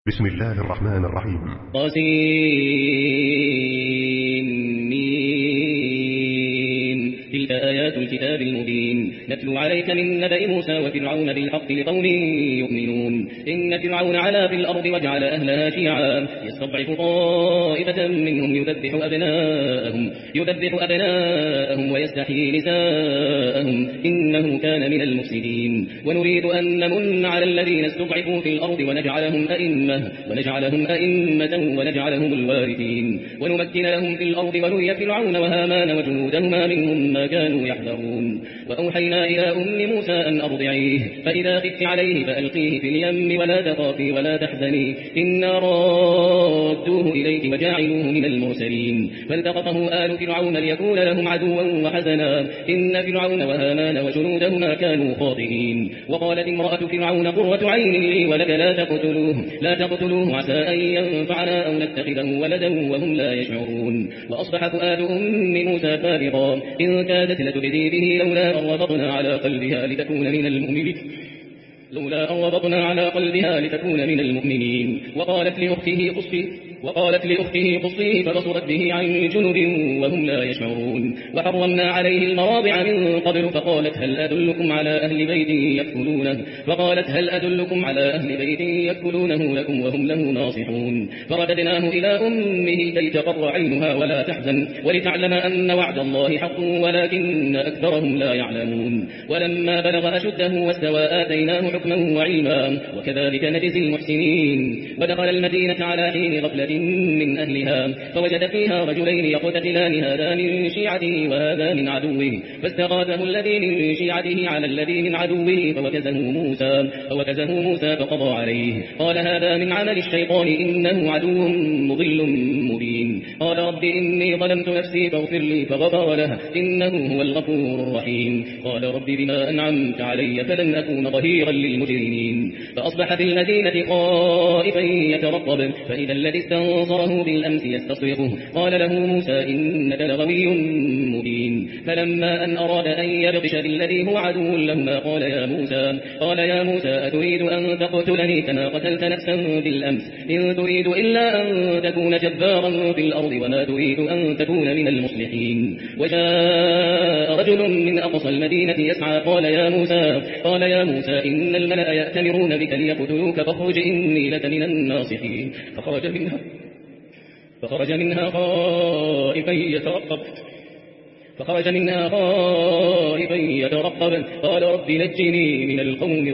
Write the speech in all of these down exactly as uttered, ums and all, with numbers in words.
بسم الله الرحمن الرحيم. طاسين تلك آيات الكتاب المبين نتلو عليك من نبأ موسى وفرعون بالحق لقوم يؤمنون. إن فرعون علا في الأرض وجعل أهلها شيعا يستضعف طائفة منهم يذبح أبناءهم يذبح أبناءهم ويستحيي نساءهم إنه كان من المفسدين. ونريد أن نمن على الذين استضعفوا في الأرض ونجعلهم أئمة ونجعلهم أئمة ونجعلهم الوارثين ونمكن لهم في الأرض ونري فرعون وهامان وجنودهما منهم ما كانوا يحذرون. وأوحينا إلى أم موسى أن أرضعيه فإذا خفت عليه فألقيه في اليم ولا تخافي ولا تحزني إنا رادوه إليك وجاعلوه من المرسلين. فالتقطه آل فرعون ليكون لهم عدوا وحزنا إن فرعون وهامان وجنودهما كانوا خاطئين. وقالت امرأة فرعون قرة عين لي ولك لا تقتلوه لا تقتلوه عسى أن ينفعنا أو نتخذه ولدا وهم لا يشعرون. وأصبح فؤاد أم موسى فارغا إن كادت لتبدي به لولا أن ربطنا على قلبها لتكون من المؤمنين لولا أن ربطنا على قلبها لتكون من المؤمنين. وقالت لأخته قصي وقالت لأخته قصيه فبصرت به عن جنب وهم لا يشعرون. وحرمنا عليه المراضع من قبل فقالت هل أدلكم على أهل بيت يكفلونه فقالت هل أدلكم على أهل بيت يكفلونه لكم وهم له ناصحون. فرددناه إلى أمه كي تقر عينها ولا تحزن ولتعلم أن وعد الله حق ولكن أكثرهم لا يعلمون. ولما بلغ أشده واستوى آتيناه حكما وعلما وكذلك نجزي المحسنين. ودخل المدينة على حين غفلة من أهلها فوجد فيها رجلين يقتتلان هذا من شيعته وهذا من عدوه فاستغاثه الذي من شيعته على الذي من عدوه فوكزه موسى فوكزه موسى فقضى عليه قال هذا من عمل الشيطان إنه عدو مضل مبين. قال رب إني ظلمت نفسي فاغفر لي فغفر له إنه هو الغفور الرحيم. قال رب بما أنعمت علي فلن أكون ظهيرا للمجرمين. فأصبح في المدينة خائفا يترقب فإذا الذي استنصره بالأمس يستصرخه قال له موسى إنك لغوي مبين. فلما أن أراد أن يبطش بالذي هو عدو لهما قال يا موسى قال يا موسى أتريد أن تقتلني كما قتلت نفسا بالأمس إن تريد إلا أن تكون جبارا في الأرض وما تريد أن تكون من المصلحين. وجاء رجل من أقصى المدينة يسعى قال يا موسى قال يا موسى إن الملأ يأتمرون بك ليقتلوك فاخرج إني لك من الناصحين. فخرج منها فخرج منها خائفا يترقب فخرج منها خائفا يترقب قال رب نجني من القوم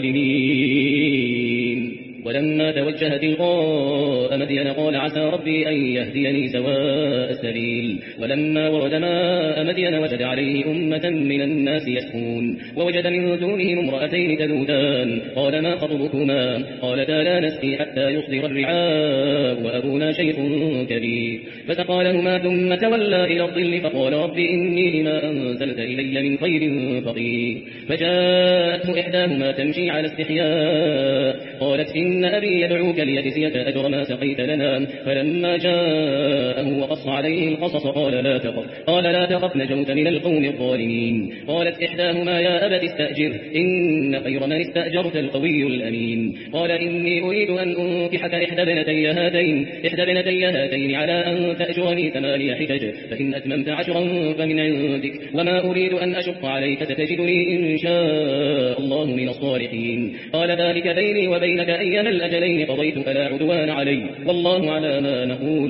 الظالمين. ولما توجه تلقاء مدين قال عسى ربي أن يهديني سواء السبيل. ولما ورد ماء مدين وجد عليه أمة من الناس يسكون ووجد من دونهم امرأتين تذودان قال ما خطبكما قالتا لا نسقي حتى يصدر الرعاء وأبونا شيخ كبير. فسقى لهما ثم تولى إلى الظل فقال رب إني لما أنزلت إلي من خير فقير. فجاءته إحداهما تمشي على استحياء قالت إن أبي يدعوك ليجزيك أجر ما سقيت لنا. فلما جاءه وقص عليه القصص قال لا تخف قال لا تخف نجوت من القوم الظالمين. قالت إحداهما يا أبت استأجر إن خير من استأجرت القوي الأمين. قال إني أريد أن أنكحك إحدى ابنتي هاتين إحدى ابنتي هاتين على أن تأجرني ثمانية حجج فإن أتممت عشرا فمن عندك وما أريد أن أشق عليك ستجدني إن شاء الله من الصالحين. قال ذلك بيني وبينك أيما الأجلين قضيت فلا عدوان علي والله على ما نقول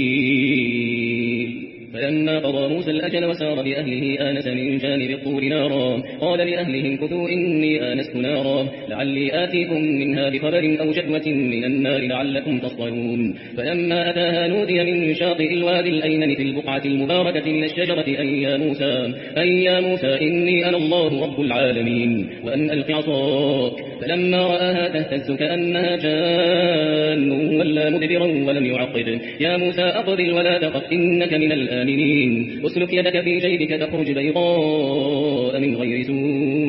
وكيل. فلما قضى موسى الأجل وسار بأهله آنس من جانب الطور نارا قال لأهلهم كثوا إني آنست نارا لعلي آتيكم منها بخبر أو جدوة من النار لعلكم تصطلون. فلما أتاها نودي من شاطئ الوادي الأيمن في البقعة المباركة من الشجرة أي يا موسى أي يا موسى إني أنا الله رب العالمين وأن ألق عصاك. فلما رآها تهتز كأنها جان ولا مدبرا ولم يعقب يا موسى أقبل ولا تخف إنك من الآمنين. اسلك يدك في جيبك تخرج بيضاء من غير سوء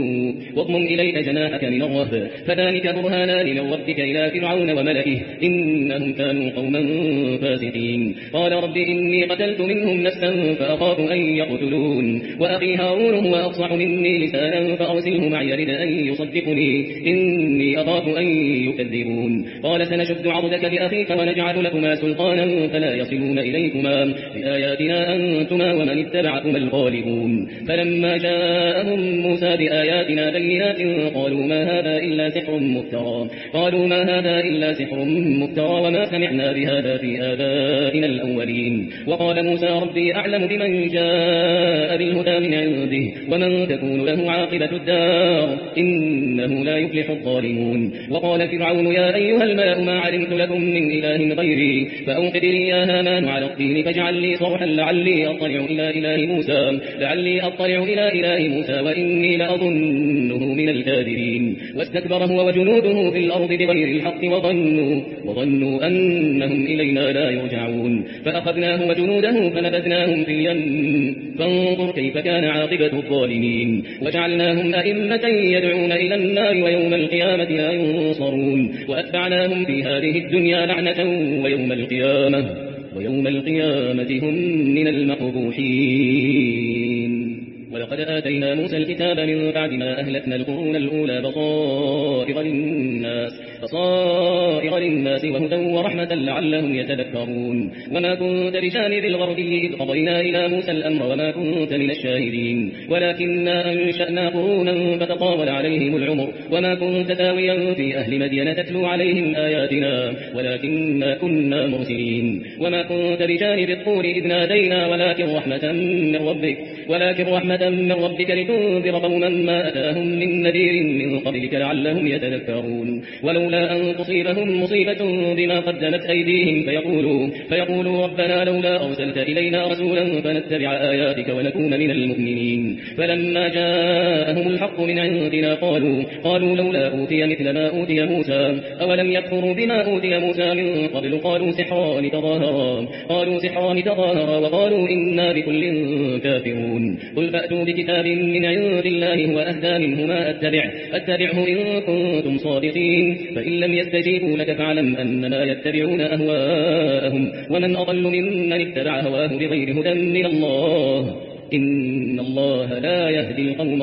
واضمم إليك جناحك من الرهب فذلك برهانان من ربك إلى فرعون وملئه إنهم كانوا قوما فاسقين قال رب إني قتلت منهم نفسا فأخاف أن يقتلون وأخي هارون هو أفصح مني لسانا فأرسله معي يرد أن يصدقني إني أخاف أن يكذبون قال سنشد عضدك بأخيك ونجعل لكما سلطانا فلا يصلون إليكما بآياتنا أنتما ومن اتبعكما الغالبون فلما جاءهم موسى بآياتنا بينات قالوا ما هذا إلا سحر مفترى قالوا ما هذا إلا سحر مفترى وما سمعنا بهذا في آبائنا الأولين وقال موسى ربي أعلم بمن جاء بالهدى من عنده ومن تكون له عاقبة الدار إنه لا يفلح الظالمون وقال فرعون يا أيها الملأ ما علمت لكم من إله غيري فأوقد لي يا هامان على الطين فاجعل لي صرحا لعلي أطلع إلى إله موسى لعلي أطلع إلى إله موسى وإني لأظنه من الكاذبين واستكبر هو وجنوده في الأرض بغير الحق وظنوا وظنوا أنهم إلينا لا يرجعون فأخذناه وجنوده فنبذناهم في اليم فانظر كيف كان عاقبة الظالمين وجعلناهم أئمة يدعون إلى النار ويوم القيامة لا ينصرون وأتبعناهم في هذه الدنيا لعنة ويوم القيامة ويوم القيامة هم من المقبوحين ولقد آتينا موسى الكتاب من بعد ما أهلكنا القرون الأولى بصائر للناس بصائر للناس وهدى ورحمة لعلهم يتذكرون وما كنت بجانب الغربي إذ قضينا إلى موسى الأمر وما كنت من الشاهدين ولكننا أنشأنا قرونا فتطاول عليهم العمر وما كنت ثاويا في أهل مدين تتلو عليهم آياتنا ولكننا كنا مرسلين وما كنت بجانب الطور إذ نادينا ولكن رحمة من ربك ولكن رحمة من ربك لتنذر قوما ما أتاهم من نذير من قبلك لعلهم يتذكرون ولولا أن تصيبهم مصيبة بما قدمت أيديهم فيقولوا, فيقولوا ربنا لولا أرسلت إلينا رسولا فنتبع آياتك ونكون من المؤمنين فلما جاءهم الحق من عندنا قالوا, قالوا لولا أوتي مثل ما أوتي موسى أولم يكفروا بما أوتي موسى من قبل قالوا سحران تظاهرا قالوا سحران تظاهرا وقالوا إنا بكل كافرون قل فأتوا بكتاب من عند الله هو أهدى منهما أتبع أتبعه إن كنتم صادقين فإن لم يستجيبوا لك فاعلم أنما يتبعون أهواءهم ومن أضل ممن اتبع هواه بغير هدى من الله إن الله لا يهدي القوم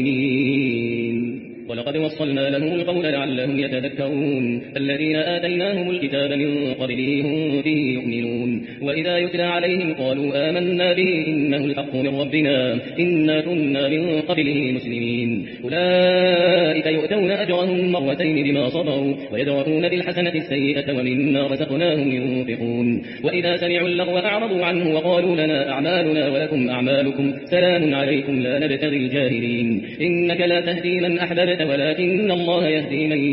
الظالمين ولقد وصلنا لهم القول لعلهم يتذكرون الذين آتيناهم الكتاب من قبله هم به يؤمنون وإذا يتلى عليهم قالوا آمنا به إنه الحق من ربنا إنا كنا من قبله مسلمين أولئك يؤتون أجرهم مرتين بما صبروا ويدرؤون بالحسنة السيئة ومما رزقناهم ينفقون وإذا سمعوا اللغو أعرضوا عنه وقالوا لنا أعمالنا ولكم أعمالكم سلام عليكم لا نبتغي الجاهلين إنك لا تهدي من أحببت ولكن الله يهدي من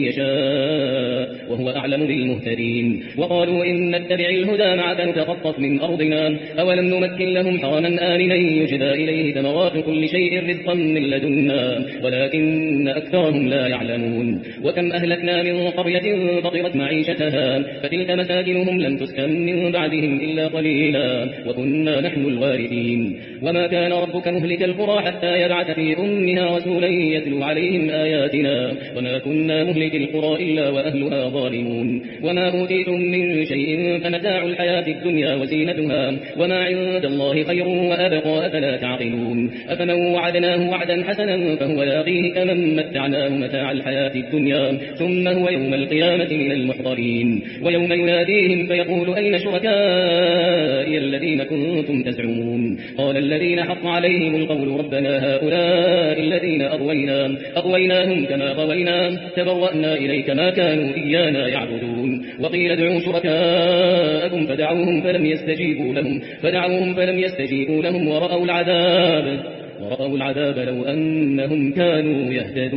يشاء وهو أعلم بالمهتدين وقالوا إن نتبع الهدى معك نتخطف من أرضنا أولم نمكن لهم حرما آمنا يجبى إليه ثمرات كل شيء رزقا من لدنا ولكن أكثرهم لا يعلمون وكم أهلكنا من قرية بطرت معيشتها فتلك مساكنهم لم تسكن من بعدهم إلا قليلا وكنا نحن الوارثين وما كان ربك مهلك القرى حتى يبعث في أمها رسولا يتلو عليهم آياتنا وما كنا مهلك القرى إلا وأهلها ظالمون وما أوتيتم من شيء فمتاع الحياة الدنيا وزينتها وما عند الله خير وأبقى أفلا تعقلون أفمن وعدناه وعدا حسنا فهو لاقيه كمن متعناه متاع الحياة الدنيا ثم هو يوم القيامة من المحضرين ويوم يناديهم فيقول أين شركائي الذين كنتم تزعمون قال الذين حق عليهم القول ربنا هؤلاء الذين أغوينا أغويناهم كما غوينا تبرأنا إليك ما كانوا إيانا يعبدون وقيل ادعوا شركاءكم فدعوهم فلم يستجيبوا لهم فدعوهم فلم يستجيبوا لهم ورأوا العذاب ورأوا العذاب لو أنهم كانوا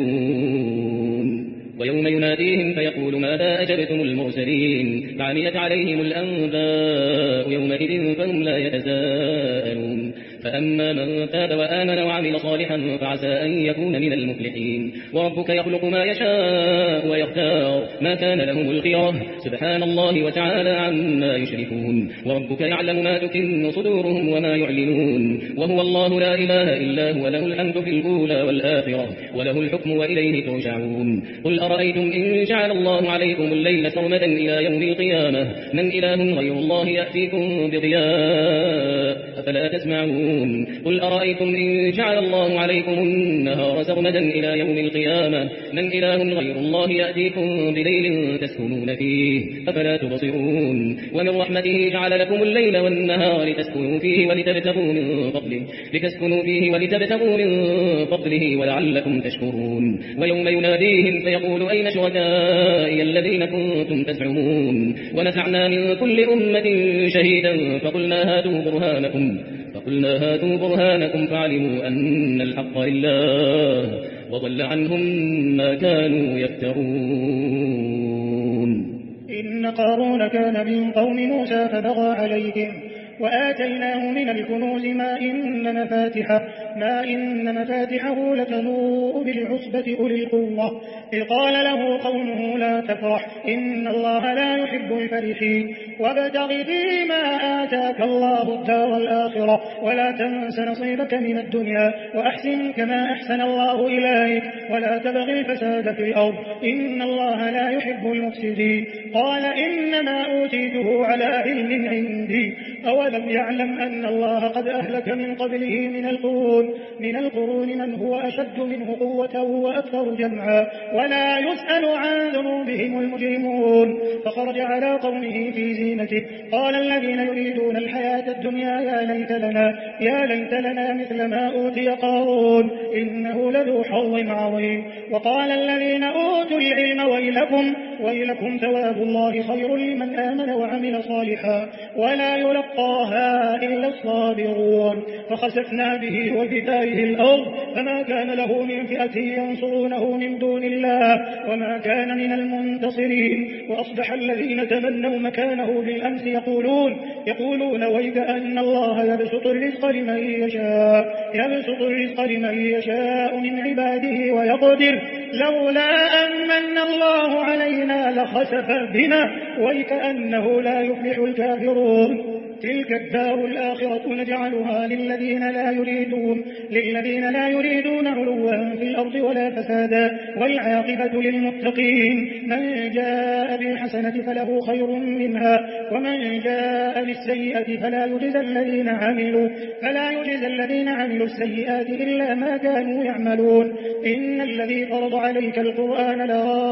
يهتدون ويوم يناديهم فيقول ماذا أجبتم المرسلين فعميت عليهم الأنباء يومئذ فهم لا يتساءلون فأما من تاب وآمن وعمل صالحا فعسى أن يكون من المفلحين وربك يخلق ما يشاء ويختار ما كان لهم الخيرة سبحان الله وتعالى عما يشركون وربك يعلم ما تكن صدورهم وما يعلنون وهو الله لا إله إلا هو له الحمد في الأولى والآخرة وله الحكم وإليه ترجعون قل أرأيتم إن جعل الله عليكم الليل سرمدا إلى يوم القيامة من إله غير الله يأتيكم بضياء أفلا تسمعون قل أرأيتم إن جعل الله عليكم النهار سرمدا إلى يوم القيامة من إله غير الله يأتيكم بليل تسكنون فيه أفلا تبصرون ومن رحمته جعل لكم الليل والنهار لتسكنوا فيه ولتبتغوا من فضله لتسكنوا فيه ولتبتغوا من فضله ولعلكم تشكرون ويوم يناديهم فيقول أين شركائي الذين كنتم تزعمون ونزعنا من كل أمة شهيدا فقلنا هاتوا برهانكم فقلنا هاتوا برهانكم فعلموا أن الحق لله وضل عنهم ما كانوا يفترون إن قارون كان من قوم موسى فبغى عليهم وآتيناه من الكنوز ما إن مفاتحه ما إن مفاتحه لتنوء بالعصبة أولي القوة إذ قال له قومه لا تفرح إن الله لا يحب الفرحين وابتغ فيما آتاك الله الدار الآخرة ولا تنس نصيبك من الدنيا وأحسن كما أحسن الله إليك ولا تبغ الفساد في الأرض إن الله لا يحب المفسدين قال إنما أوتيته على علم عندي أولم يعلم أن الله قد أهلك من قبله من القرون من القرون من هو أشد منه قوة وأكثر جمعا ولا يسأل عن ذنوبهم المجرمون فخرج على قومه في زينته قال الذين يريدون الحياة الدنيا يا ليت لنا يا ليت لنا مثل ما أوتي قارون إنه لذو حظ عظيم وقال الذين أوتوا العلم ويلكم ويلكم ثواب الله خير لمن آمن وعمل صالحا ولا يلقاها إلا الصابرون فخسفنا به وبداره الأرض فما كان له من فئة ينصرونه من دون الله وما كان من المنتصرين وأصبح الذين تمنوا مكانه بالأمس يقولون يقولون ويك أن الله يبسط الرزق لمن يشاء يبسط الرزق لمن يشاء من عباده ويقدر لولا أمن الله علينا لخسف بنا ويكأنه لا يفلح الكافرون تلك الدار الآخرة نجعلها للذين لا يريدون للذين لا يريدون علوا في الأرض ولا فسادا والعاقبة للمتقين من جاء بالحسنة فله خير منها ومن جاء بالسيئة فلا يجزى الذين عملوا فلا يجزى الذين عملوا السيئات إلا ما كانوا يعملون إن الذي فرض عليك القرآن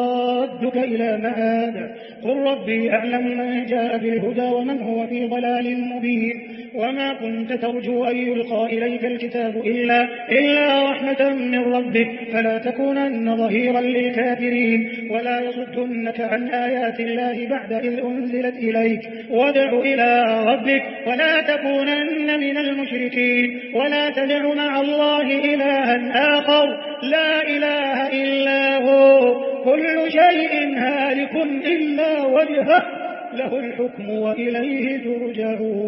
لرادك إلى معاد قل ربي أعلم من جاء بالهدى ومن هو في ضلال مبين وما كنت ترجو أن يلقى إليك الكتاب إلا, إلا رحمة من ربك فلا تكونن ظهيرا للكافرين ولا يصدنك عن آيات الله بعد إذ أنزلت إليك وادع إلى ربك ولا تكونن من المشركين ولا تدع مع الله إلها آخر لا إله إلا هو كل شيء هالك إلا وجهه له الحكم وإليه ترجعون